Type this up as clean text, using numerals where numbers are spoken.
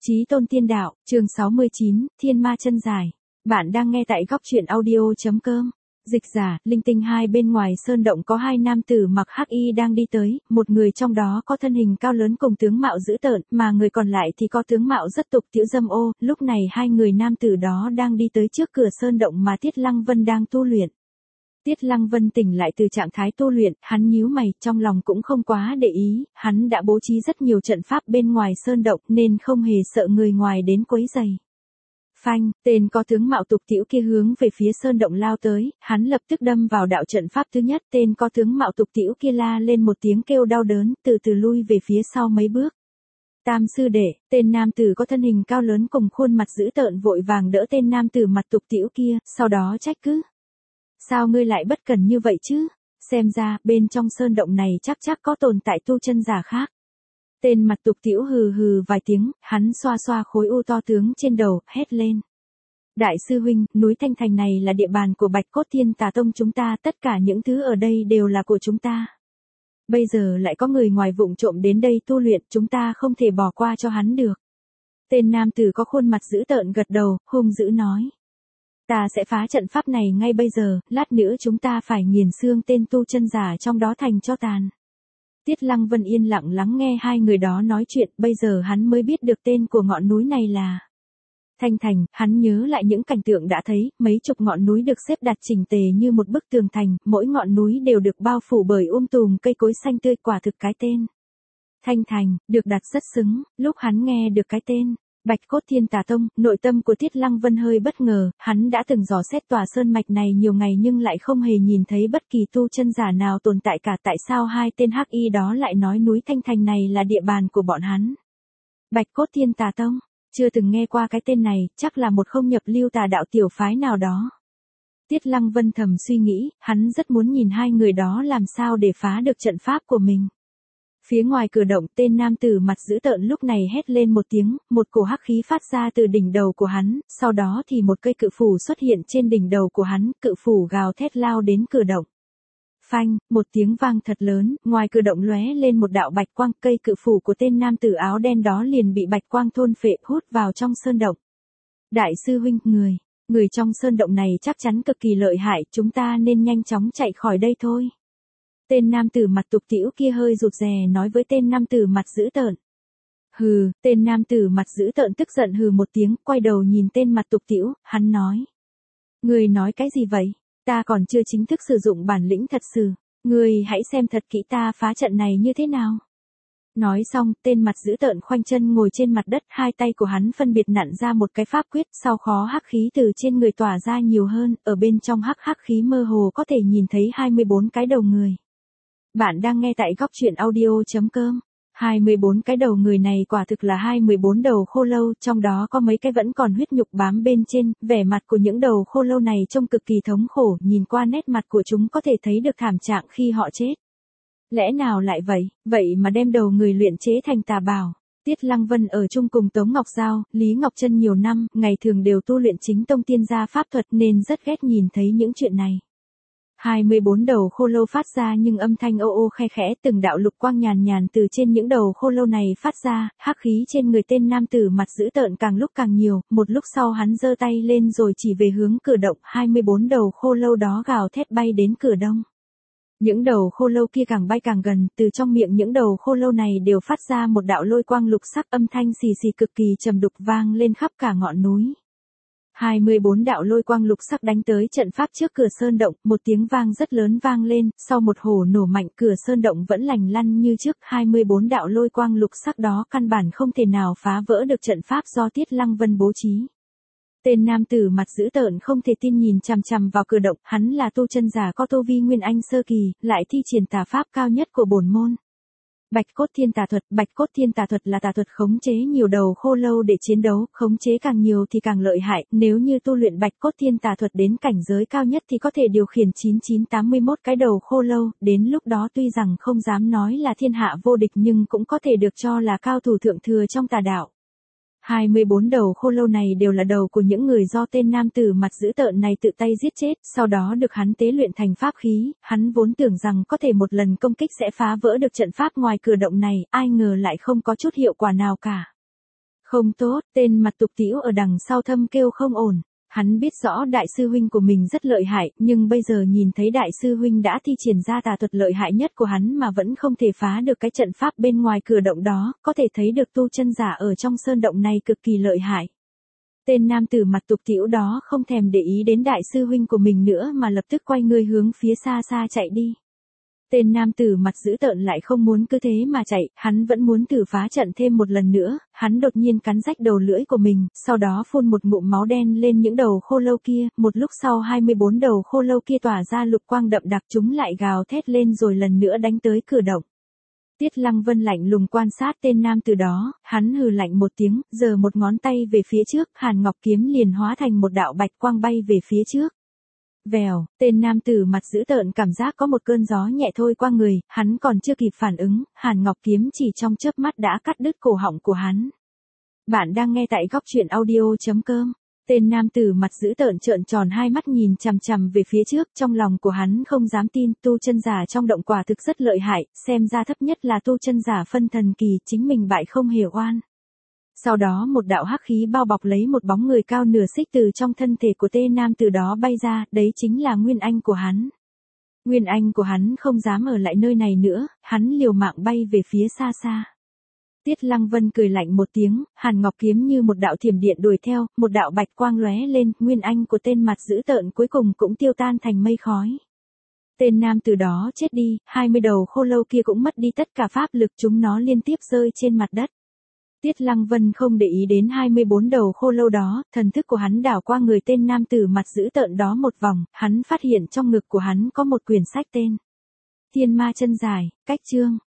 Chí tôn tiên đạo, chương 69, Thiên ma chân dài. Bạn đang nghe tại góc truyện audio.com. Dịch giả, linh tinh. Hai bên ngoài sơn động có hai nam tử mặc hắc y đang đi tới, một người trong đó có thân hình cao lớn cùng tướng mạo dữ tợn, mà người còn lại thì có tướng mạo rất tục tĩu dâm ô. Lúc này hai người nam tử đó đang đi tới trước cửa sơn động mà Tiết Lăng Vân đang tu luyện. Tiết Lăng Vân tỉnh lại từ trạng thái tu luyện, hắn nhíu mày, trong lòng cũng không quá để ý, hắn đã bố trí rất nhiều trận pháp bên ngoài sơn động nên không hề sợ người ngoài đến quấy rầy. Phanh, tên có tướng mạo tục tĩu kia hướng về phía sơn động lao tới, hắn lập tức đâm vào đạo trận pháp thứ nhất, tên có tướng mạo tục tĩu kia la lên một tiếng kêu đau đớn, từ từ lui về phía sau mấy bước. Tam sư đệ, tên nam tử có thân hình cao lớn cùng khuôn mặt dữ tợn vội vàng đỡ tên nam tử mặt tục tĩu kia, sau đó trách cứ. Sao ngươi lại bất cẩn như vậy chứ? Xem ra, bên trong sơn động này chắc có tồn tại tu chân giả khác. Tên mặt tục tĩu hừ hừ vài tiếng, hắn xoa xoa khối u to tướng trên đầu, hét lên. Đại sư huynh, núi Thanh Thành này là địa bàn của Bạch Cốt Thiên Tà Tông chúng ta, tất cả những thứ ở đây đều là của chúng ta. Bây giờ lại có người ngoài vụng trộm đến đây tu luyện, chúng ta không thể bỏ qua cho hắn được. Tên nam tử có khuôn mặt dữ tợn gật đầu, hung dữ nói. Ta sẽ phá trận pháp này ngay bây giờ, lát nữa chúng ta phải nghiền xương tên tu chân giả trong đó thành cho tàn. Tiết Lăng Vân yên lặng lắng nghe hai người đó nói chuyện, bây giờ hắn mới biết được tên của ngọn núi này là Thanh Thành. Hắn nhớ lại những cảnh tượng đã thấy, mấy chục ngọn núi được xếp đặt chỉnh tề như một bức tường thành, mỗi ngọn núi đều được bao phủ bởi tùm cây cối xanh tươi, quả thực cái tên Thanh Thành được đặt rất xứng. Lúc hắn nghe được cái tên Bạch Cốt Thiên Tà Tông, nội tâm của Tiết Lăng Vân hơi bất ngờ, hắn đã từng dò xét tòa sơn mạch này nhiều ngày nhưng lại không hề nhìn thấy bất kỳ tu chân giả nào tồn tại cả. Tại sao hai tên hắc y đó lại nói núi Thanh Thành này là địa bàn của bọn hắn? Bạch Cốt Thiên Tà Tông, chưa từng nghe qua cái tên này, chắc là một không nhập lưu tà đạo tiểu phái nào đó. Tiết Lăng Vân thầm suy nghĩ, hắn rất muốn nhìn hai người đó làm sao để phá được trận pháp của mình. Phía ngoài cửa động, tên nam tử mặt dữ tợn lúc này hét lên một tiếng, một cổ hắc khí phát ra từ đỉnh đầu của hắn, sau đó thì một cây cự phủ xuất hiện trên đỉnh đầu của hắn, cự phủ gào thét lao đến cửa động. Phanh, một tiếng vang thật lớn, ngoài cửa động lóe lên một đạo bạch quang, cây cự phủ của tên nam tử áo đen đó liền bị bạch quang thôn phệ, hút vào trong sơn động. Đại sư huynh, người trong sơn động này chắc chắn cực kỳ lợi hại, chúng ta nên nhanh chóng chạy khỏi đây thôi. Tên nam tử mặt tục tĩu kia hơi rụt rè nói với tên nam tử mặt dữ tợn. Hừ, tên nam tử mặt dữ tợn tức giận hừ một tiếng, quay đầu nhìn tên mặt tục tĩu, hắn nói. Ngươi nói cái gì vậy? Ta còn chưa chính thức sử dụng bản lĩnh thật sự, ngươi hãy xem thật kỹ ta phá trận này như thế nào. Nói xong, tên mặt dữ tợn khoanh chân ngồi trên mặt đất, hai tay của hắn phân biệt nặn ra một cái pháp quyết, sau khó hắc khí từ trên người tỏa ra nhiều hơn, ở bên trong hắc khí mơ hồ có thể nhìn thấy 24 cái đầu người. Bạn đang nghe tại góc truyện audio.com. 24 cái đầu người này quả thực là 24 đầu khô lâu, trong đó có mấy cái vẫn còn huyết nhục bám bên trên, vẻ mặt của những đầu khô lâu này trông cực kỳ thống khổ, nhìn qua nét mặt của chúng có thể thấy được thảm trạng khi họ chết. Lẽ nào lại vậy mà đem đầu người luyện chế thành tà bảo. Tiết Lăng Vân ở chung cùng Tống Ngọc Giao, Lý Ngọc Trân nhiều năm, ngày thường đều tu luyện chính tông tiên gia pháp thuật nên rất ghét nhìn thấy những chuyện này. 24 đầu khô lâu phát ra nhưng âm thanh ô ô khe khẽ, từng đạo lục quang nhàn nhàn từ trên những đầu khô lâu này phát ra, hắc khí trên người tên nam tử mặt dữ tợn càng lúc càng nhiều, một lúc sau hắn giơ tay lên rồi chỉ về hướng cửa động, 24 đầu khô lâu đó gào thét bay đến cửa đông. Những đầu khô lâu kia càng bay càng gần, từ trong miệng những đầu khô lâu này đều phát ra một đạo lôi quang lục sắc, âm thanh xì xì cực kỳ trầm đục vang lên khắp cả ngọn núi. 24 đạo lôi quang lục sắc đánh tới trận pháp trước cửa sơn động, một tiếng vang rất lớn vang lên, sau một hồi nổ mạnh cửa sơn động vẫn lành lăn như trước, 24 đạo lôi quang lục sắc đó căn bản không thể nào phá vỡ được trận pháp do Tiết Lăng Vân bố trí. Tên nam tử mặt dữ tợn không thể tin nhìn chằm chằm vào cửa động, hắn là tu chân giả có tu vi Nguyên Anh sơ kỳ, lại thi triển tà pháp cao nhất của bổn môn. Bạch Cốt Thiên Tà Thuật. Bạch Cốt Thiên Tà Thuật là tà thuật khống chế nhiều đầu khô lâu để chiến đấu, khống chế càng nhiều thì càng lợi hại, nếu như tu luyện Bạch Cốt Thiên Tà Thuật đến cảnh giới cao nhất thì có thể điều khiển 9981 cái đầu khô lâu, đến lúc đó tuy rằng không dám nói là thiên hạ vô địch nhưng cũng có thể được cho là cao thủ thượng thừa trong tà đạo. 24 đầu khô lâu này đều là đầu của những người do tên nam tử mặt dữ tợn này tự tay giết chết, sau đó được hắn tế luyện thành pháp khí, hắn vốn tưởng rằng có thể một lần công kích sẽ phá vỡ được trận pháp ngoài cửa động này, ai ngờ lại không có chút hiệu quả nào cả. Không tốt, tên mặt tục tĩu ở đằng sau thâm kêu không ổn. Hắn biết rõ đại sư huynh của mình rất lợi hại, nhưng bây giờ nhìn thấy đại sư huynh đã thi triển ra tà thuật lợi hại nhất của hắn mà vẫn không thể phá được cái trận pháp bên ngoài cửa động đó, có thể thấy được tu chân giả ở trong sơn động này cực kỳ lợi hại. Tên nam tử mặt tục tĩu đó không thèm để ý đến đại sư huynh của mình nữa mà lập tức quay người hướng phía xa xa chạy đi. Tên nam tử mặt dữ tợn lại không muốn cứ thế mà chạy, hắn vẫn muốn thử phá trận thêm một lần nữa, hắn đột nhiên cắn rách đầu lưỡi của mình, sau đó phun một ngụm máu đen lên những đầu khô lâu kia, một lúc sau 24 đầu khô lâu kia tỏa ra lục quang đậm đặc, chúng lại gào thét lên rồi lần nữa đánh tới cửa động. Tiết Lăng Vân lạnh lùng quan sát tên nam tử đó, hắn hừ lạnh một tiếng, giơ một ngón tay về phía trước, Hàn Ngọc kiếm liền hóa thành một đạo bạch quang bay về phía trước. Vèo, tên nam tử mặt dữ tợn cảm giác có một cơn gió nhẹ thôi qua người, hắn còn chưa kịp phản ứng, Hàn Ngọc kiếm chỉ trong chớp mắt đã cắt đứt cổ họng của hắn. Bạn đang nghe tại góc truyện audio.com. Tên nam tử mặt dữ tợn trợn tròn hai mắt nhìn chằm chằm về phía trước, trong lòng của hắn không dám tin, tu chân giả trong động quả thực rất lợi hại, xem ra thấp nhất là tu chân giả phân thần kỳ, chính mình bại không hề oan. Sau đó một đạo hắc khí bao bọc lấy một bóng người cao nửa xích từ trong thân thể của tên nam tử đó bay ra, đấy chính là Nguyên Anh của hắn. Nguyên Anh của hắn không dám ở lại nơi này nữa, hắn liều mạng bay về phía xa xa. Tiết Lăng Vân cười lạnh một tiếng, Hàn Ngọc kiếm như một đạo thiểm điện đuổi theo, một đạo bạch quang lóe lên, Nguyên Anh của tên mặt dữ tợn cuối cùng cũng tiêu tan thành mây khói. Tên nam tử đó chết đi, 20 đầu khô lâu kia cũng mất đi tất cả pháp lực, chúng nó liên tiếp rơi trên mặt đất. Tiết Lăng Vân không để ý đến 24 đầu khô lâu đó, thần thức của hắn đảo qua người tên nam tử mặt dữ tợn đó một vòng, hắn phát hiện trong ngực của hắn có một quyển sách tên Thiên Ma Chân Giải, cách chương.